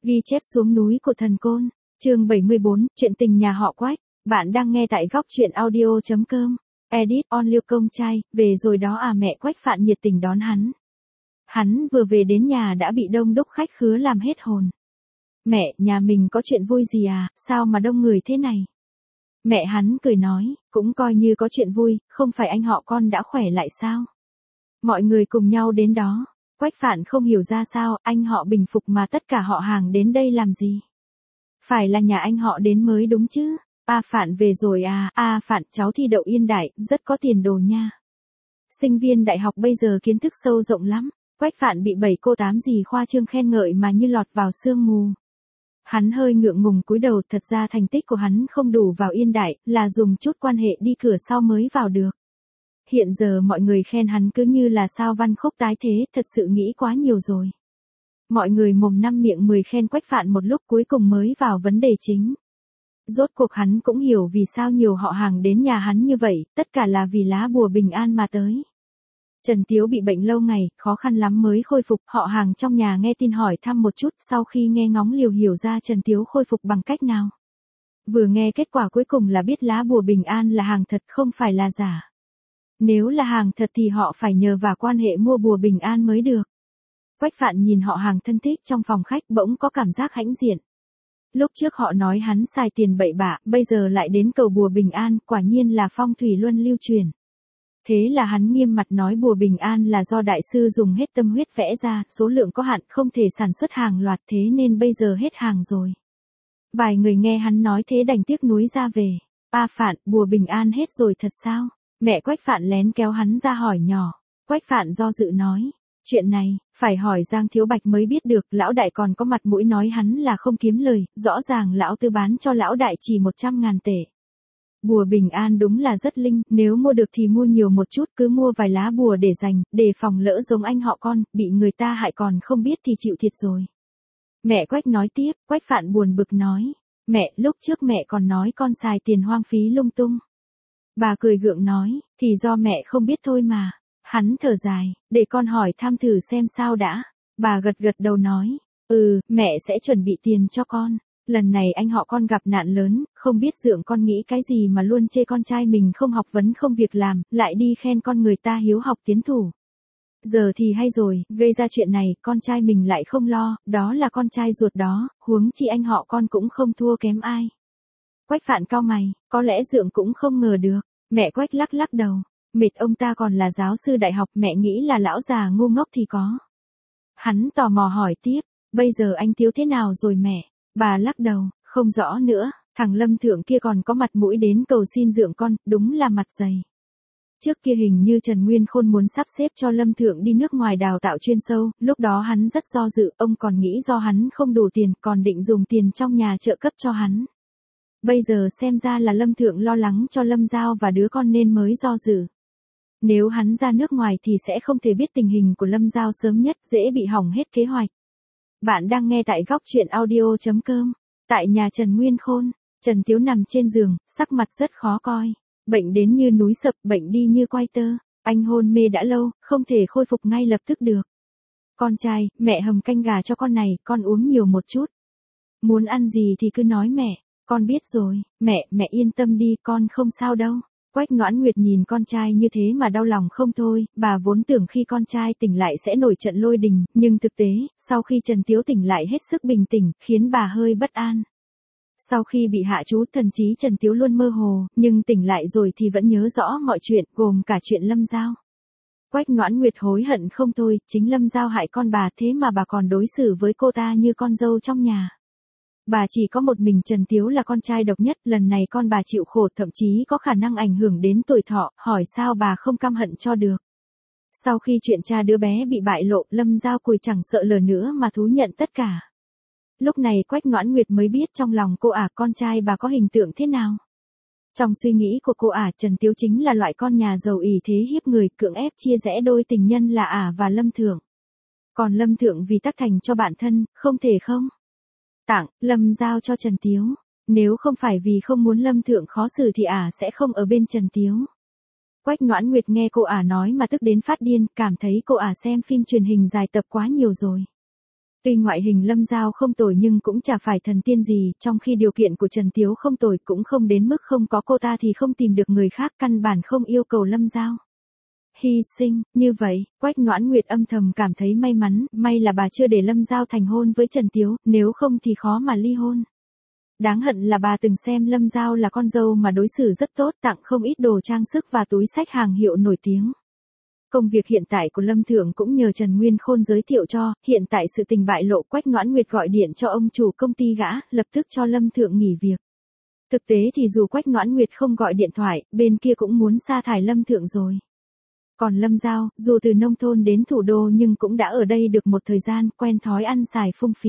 Ghi chép xuống núi của thần côn. Chương 74, chuyện tình nhà họ Quách. Bạn đang nghe tại góc truyện audio.com. Edit on Liêu Công Trai, về rồi đó à. Mẹ Quách Phạn nhiệt tình đón hắn. Hắn vừa về đến nhà đã bị đông đúc khách khứa làm hết hồn. Mẹ, nhà mình có chuyện vui gì à, sao mà đông người thế này? Mẹ hắn cười nói, cũng coi như có chuyện vui, không phải anh họ con đã khỏe lại sao? Mọi người cùng nhau đến đó. Quách Phạn không hiểu ra sao, anh họ bình phục mà tất cả họ hàng đến đây làm gì? Phải là nhà anh họ đến mới đúng chứ? A Phạn về rồi à? A Phạn, cháu thi đậu Yên Đại, rất có tiền đồ nha. Sinh viên đại học bây giờ kiến thức sâu rộng lắm. Quách Phạn bị 7 cô 8 dì khoa trương khen ngợi mà như lọt vào sương mù. Hắn hơi ngượng ngùng cúi đầu, thật ra thành tích của hắn không đủ vào Yên Đại, là dùng chút quan hệ đi cửa sau mới vào được. Hiện giờ mọi người khen hắn cứ như là sao văn khúc tái thế, thật sự nghĩ quá nhiều rồi. Mọi người mồm năm miệng 10 khen Quách Phạn một lúc, cuối cùng mới vào vấn đề chính. Rốt cuộc hắn cũng hiểu vì sao nhiều họ hàng đến nhà hắn như vậy, tất cả là vì lá bùa bình an mà tới. Trần Tiếu bị bệnh lâu ngày, khó khăn lắm mới khôi phục, họ hàng trong nhà nghe tin hỏi thăm một chút, sau khi nghe ngóng liều hiểu ra Trần Tiếu khôi phục bằng cách nào. Vừa nghe kết quả cuối cùng là biết lá bùa bình an là hàng thật, không phải là giả. Nếu là hàng thật thì họ phải nhờ vào quan hệ mua bùa bình an mới được. Quách Phạn nhìn họ hàng thân thích trong phòng khách bỗng có cảm giác hãnh diện. Lúc trước họ nói hắn xài tiền bậy bạ, bây giờ lại đến cầu bùa bình an, quả nhiên là phong thủy luân lưu truyền. Thế là hắn nghiêm mặt nói bùa bình an là do đại sư dùng hết tâm huyết vẽ ra, số lượng có hạn, không thể sản xuất hàng loạt, thế nên bây giờ hết hàng rồi. Vài người nghe hắn nói thế đành tiếc nuối ra về. A Phạn, bùa bình an hết rồi thật sao? Mẹ Quách Phạn lén kéo hắn ra hỏi nhỏ. Quách Phạn do dự nói, chuyện này, phải hỏi Giang Thiếu Bạch mới biết được, lão đại còn có mặt mũi nói hắn là không kiếm lời, rõ ràng lão tư bán cho lão đại chỉ 100.000 tệ. Bùa bình an đúng là rất linh, nếu mua được thì mua nhiều một chút, cứ mua vài lá bùa để dành, để phòng lỡ giống anh họ con, bị người ta hại còn không biết thì chịu thiệt rồi. Mẹ Quách nói tiếp, Quách Phạn buồn bực nói, mẹ, lúc trước mẹ còn nói con xài tiền hoang phí lung tung. Bà cười gượng nói, thì do mẹ không biết thôi mà. Hắn thở dài, để con hỏi thăm thử xem sao đã. Bà gật gật đầu nói, mẹ sẽ chuẩn bị tiền cho con. Lần này anh họ con gặp nạn lớn, không biết dượng con nghĩ cái gì mà luôn chê con trai mình không học vấn không việc làm, lại đi khen con người ta hiếu học tiến thủ. Giờ thì hay rồi, gây ra chuyện này, con trai mình lại không lo, đó là con trai ruột đó, huống chi anh họ con cũng không thua kém ai. Quách Phạn cau mày, có lẽ dượng cũng không ngờ được. Mẹ Quách lắc lắc đầu, mệt, ông ta còn là giáo sư đại học, mẹ nghĩ là lão già ngu ngốc thì có. Hắn tò mò hỏi tiếp, bây giờ anh Tiếu thế nào rồi mẹ? Bà lắc đầu, không rõ nữa, thằng Lâm Thượng kia còn có mặt mũi đến cầu xin dượng con, đúng là mặt dày. Trước kia hình như Trần Nguyên Khôn muốn sắp xếp cho Lâm Thượng đi nước ngoài đào tạo chuyên sâu, lúc đó hắn rất do dự, ông còn nghĩ do hắn không đủ tiền, còn định dùng tiền trong nhà trợ cấp cho hắn. Bây giờ xem ra là Lâm Thượng lo lắng cho Lâm Giao và đứa con nên mới do dự. Nếu hắn ra nước ngoài thì sẽ không thể biết tình hình của Lâm Giao sớm nhất, dễ bị hỏng hết kế hoạch. Bạn đang nghe tại góc truyện audio.com. Tại nhà Trần Nguyên Khôn, Trần Tiếu nằm trên giường, sắc mặt rất khó coi. Bệnh đến như núi sập, bệnh đi như quai tơ. Anh hôn mê đã lâu, không thể khôi phục ngay lập tức được. Con trai, mẹ hầm canh gà cho con này, con uống nhiều một chút. Muốn ăn gì thì cứ nói mẹ. Con biết rồi, mẹ yên tâm đi, con không sao đâu. Quách Noãn Nguyệt nhìn con trai như thế mà đau lòng không thôi, bà vốn tưởng khi con trai tỉnh lại sẽ nổi trận lôi đình, nhưng thực tế, sau khi Trần Tiếu tỉnh lại hết sức bình tĩnh, khiến bà hơi bất an. Sau khi bị hạ chú thần trí Trần Tiếu luôn mơ hồ, nhưng tỉnh lại rồi thì vẫn nhớ rõ mọi chuyện, gồm cả chuyện Lâm Giao. Quách Noãn Nguyệt hối hận không thôi, chính Lâm Giao hại con bà, thế mà bà còn đối xử với cô ta như con dâu trong nhà. Bà chỉ có một mình Trần Tiếu là con trai độc nhất, lần này con bà chịu khổ, thậm chí có khả năng ảnh hưởng đến tuổi thọ, hỏi sao bà không căm hận cho được. Sau khi chuyện cha đứa bé bị bại lộ, Lâm Giao cùi chẳng sợ lờ nữa mà thú nhận tất cả. Lúc này Quách Noãn Nguyệt mới biết trong lòng cô con trai bà có hình tượng thế nào. Trong suy nghĩ của cô Trần Tiếu chính là loại con nhà giàu ỷ thế hiếp người, cưỡng ép chia rẽ đôi tình nhân là và Lâm Thượng. Còn Lâm Thượng vì tác thành cho bản thân, không thể không tặng Lâm Giao cho Trần Tiếu. Nếu không phải vì không muốn Lâm Thượng khó xử thì sẽ không ở bên Trần Tiếu. Quách Noãn Nguyệt nghe cô nói mà tức đến phát điên, cảm thấy cô xem phim truyền hình dài tập quá nhiều rồi. Tuy ngoại hình Lâm Giao không tồi nhưng cũng chả phải thần tiên gì, trong khi điều kiện của Trần Tiếu không tồi cũng không đến mức không có cô ta thì không tìm được người khác, căn bản không yêu cầu Lâm Giao hy sinh. Như vậy, Quách Noãn Nguyệt âm thầm cảm thấy may mắn, may là bà chưa để Lâm Giao thành hôn với Trần Tiếu, nếu không thì khó mà ly hôn. Đáng hận là bà từng xem Lâm Giao là con dâu mà đối xử rất tốt, tặng không ít đồ trang sức và túi xách hàng hiệu nổi tiếng. Công việc hiện tại của Lâm Thượng cũng nhờ Trần Nguyên Khôn giới thiệu cho, hiện tại sự tình bại lộ, Quách Noãn Nguyệt gọi điện cho ông chủ công ty gã, lập tức cho Lâm Thượng nghỉ việc. Thực tế thì dù Quách Noãn Nguyệt không gọi điện thoại, bên kia cũng muốn sa thải Lâm Thượng rồi. Còn Lâm Giao, dù từ nông thôn đến thủ đô nhưng cũng đã ở đây được một thời gian, quen thói ăn xài phung phí.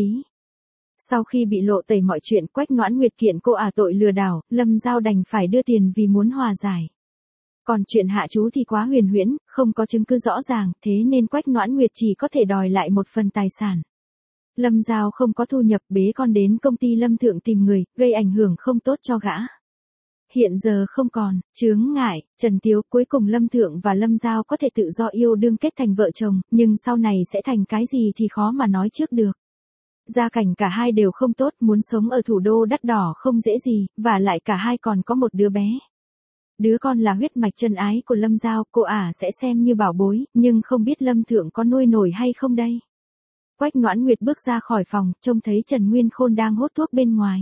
Sau khi bị lộ tẩy mọi chuyện, Quách Noãn Nguyệt kiện cô tội lừa đảo, Lâm Giao đành phải đưa tiền vì muốn hòa giải. Còn chuyện hạ chú thì quá huyền huyễn, không có chứng cứ rõ ràng, thế nên Quách Noãn Nguyệt chỉ có thể đòi lại một phần tài sản. Lâm Giao không có thu nhập, bế con đến công ty Lâm Thượng tìm người, gây ảnh hưởng không tốt cho gã. Hiện giờ không còn, chướng ngại, Trần Tiếu, cuối cùng Lâm Thượng và Lâm Giao có thể tự do yêu đương kết thành vợ chồng, nhưng sau này sẽ thành cái gì thì khó mà nói trước được. Gia cảnh cả hai đều không tốt, muốn sống ở thủ đô đắt đỏ không dễ gì, và lại cả hai còn có một đứa bé. Đứa con là huyết mạch chân ái của Lâm Giao, cô sẽ xem như bảo bối, nhưng không biết Lâm Thượng có nuôi nổi hay không đây. Quách Noãn Nguyệt bước ra khỏi phòng, trông thấy Trần Nguyên Khôn đang hút thuốc bên ngoài.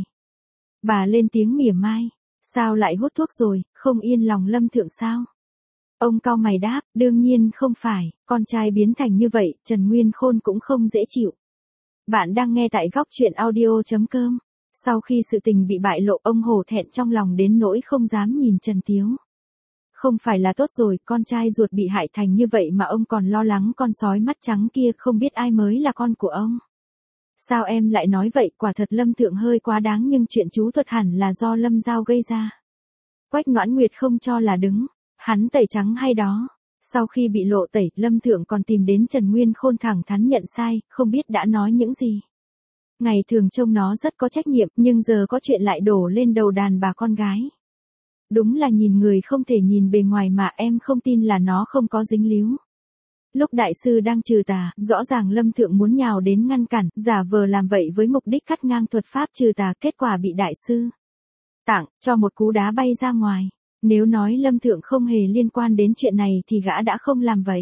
Bà lên tiếng mỉa mai, sao lại hút thuốc rồi, không yên lòng Lâm Thượng sao? Ông cau mày đáp, đương nhiên không phải, con trai biến thành như vậy, Trần Nguyên Khôn cũng không dễ chịu. Bạn đang nghe tại góc truyện audio.com. Sau khi sự tình bị bại lộ, ông hổ thẹn trong lòng đến nỗi không dám nhìn Trần Tiếu. Không phải là tốt rồi, con trai ruột bị hại thành như vậy mà ông còn lo lắng con sói mắt trắng kia, không biết ai mới là con của ông. Sao em lại nói vậy, quả thật Lâm Thượng hơi quá đáng, nhưng chuyện chú thuật hẳn là do Lâm Giao gây ra. Quách Noãn Nguyệt không cho là đứng, hắn tẩy trắng hay đó. Sau khi bị lộ tẩy, Lâm Thượng còn tìm đến Trần Nguyên Khôn thẳng thắn nhận sai, không biết đã nói những gì. Ngày thường trông nó rất có trách nhiệm, nhưng giờ có chuyện lại đổ lên đầu đàn bà con gái. Đúng là nhìn người không thể nhìn bề ngoài mà, em không tin là nó không có dính líu. Lúc đại sư đang trừ tà, rõ ràng Lâm Thượng muốn nhào đến ngăn cản, giả vờ làm vậy với mục đích cắt ngang thuật pháp trừ tà, kết quả bị đại sư tặng cho một cú đá bay ra ngoài. Nếu nói Lâm Thượng không hề liên quan đến chuyện này thì gã đã không làm vậy.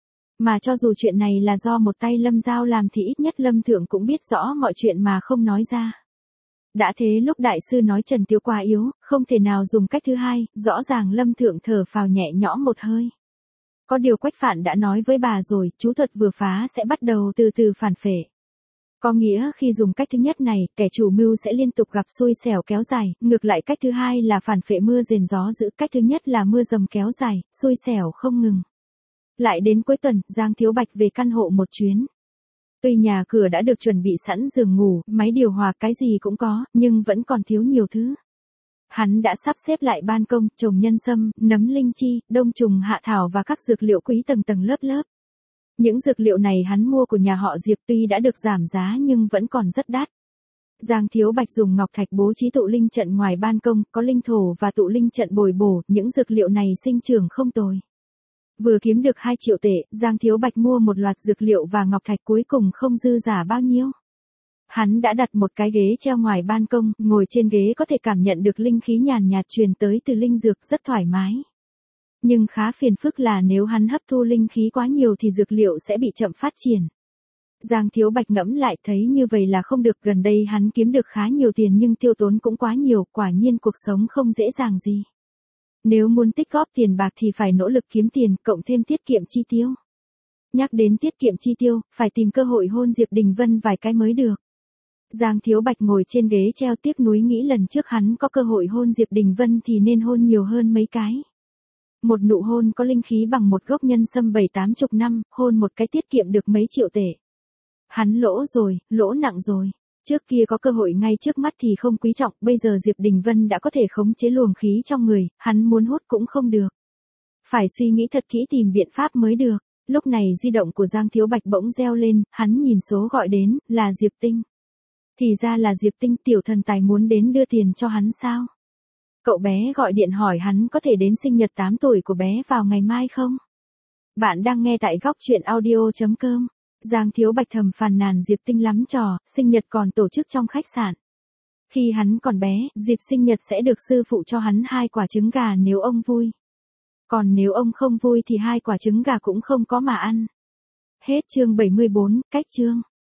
Mà cho dù chuyện này là do một tay Lâm Giao làm thì ít nhất Lâm Thượng cũng biết rõ mọi chuyện mà không nói ra. Đã thế lúc đại sư nói Trần Tiếu quá yếu, không thể nào dùng cách thứ hai, rõ ràng Lâm Thượng thở phào nhẹ nhõm một hơi. Có điều Quách Phạn đã nói với bà rồi, chú thuật vừa phá sẽ bắt đầu từ từ phản phệ. Có nghĩa khi dùng cách thứ nhất này, kẻ chủ mưu sẽ liên tục gặp xui xẻo kéo dài, ngược lại cách thứ hai là phản phệ mưa rền gió dữ, cách thứ nhất là mưa dầm kéo dài, xui xẻo không ngừng. Lại đến cuối tuần, Giang Thiếu Bạch về căn hộ một chuyến. Tuy nhà cửa đã được chuẩn bị sẵn giường ngủ, máy điều hòa cái gì cũng có, nhưng vẫn còn thiếu nhiều thứ. Hắn đã sắp xếp lại ban công, trồng nhân sâm, nấm linh chi, đông trùng hạ thảo và các dược liệu quý tầng tầng lớp lớp. Những dược liệu này hắn mua của nhà họ Diệp, tuy đã được giảm giá nhưng vẫn còn rất đắt. Giang Thiếu Bạch dùng ngọc thạch bố trí tụ linh trận ngoài ban công, có linh thổ và tụ linh trận bồi bổ, những dược liệu này sinh trưởng không tồi. Vừa kiếm được 2 triệu tệ, Giang Thiếu Bạch mua một loạt dược liệu và ngọc thạch, cuối cùng không dư giả bao nhiêu. Hắn đã đặt một cái ghế treo ngoài ban công, ngồi trên ghế có thể cảm nhận được linh khí nhàn nhạt truyền tới từ linh dược, rất thoải mái. Nhưng khá phiền phức là nếu hắn hấp thu linh khí quá nhiều thì dược liệu sẽ bị chậm phát triển. Giang Thiếu Bạch ngẫm lại thấy như vậy là không được, gần đây hắn kiếm được khá nhiều tiền nhưng tiêu tốn cũng quá nhiều, quả nhiên cuộc sống không dễ dàng gì. Nếu muốn tích góp tiền bạc thì phải nỗ lực kiếm tiền, cộng thêm tiết kiệm chi tiêu. Nhắc đến tiết kiệm chi tiêu, phải tìm cơ hội hôn Diệp Đình Vân vài cái mới được. Giang Thiếu Bạch ngồi trên ghế treo tiếc nuối nghĩ lần trước hắn có cơ hội hôn Diệp Đình Vân thì nên hôn nhiều hơn mấy cái. Một nụ hôn có linh khí bằng một gốc nhân sâm 7-80 năm, hôn một cái tiết kiệm được mấy triệu tệ. Hắn lỗ rồi, lỗ nặng rồi. Trước kia có cơ hội ngay trước mắt thì không quý trọng, bây giờ Diệp Đình Vân đã có thể khống chế luồng khí trong người, hắn muốn hút cũng không được. Phải suy nghĩ thật kỹ tìm biện pháp mới được. Lúc này di động của Giang Thiếu Bạch bỗng reo lên, hắn nhìn số gọi đến, là Diệp Tinh. Thì ra là Diệp Tinh, tiểu thần tài muốn đến đưa tiền cho hắn sao? Cậu bé gọi điện hỏi hắn có thể đến sinh nhật 8 tuổi của bé vào ngày mai không? Bạn đang nghe tại góc truyện audio.com. Giang Thiếu Bạch thầm phàn nàn Diệp Tinh lắm trò, sinh nhật còn tổ chức trong khách sạn. Khi hắn còn bé, dịp sinh nhật sẽ được sư phụ cho hắn 2 quả trứng gà nếu ông vui. Còn nếu ông không vui thì 2 quả trứng gà cũng không có mà ăn. Hết chương 74, cách chương.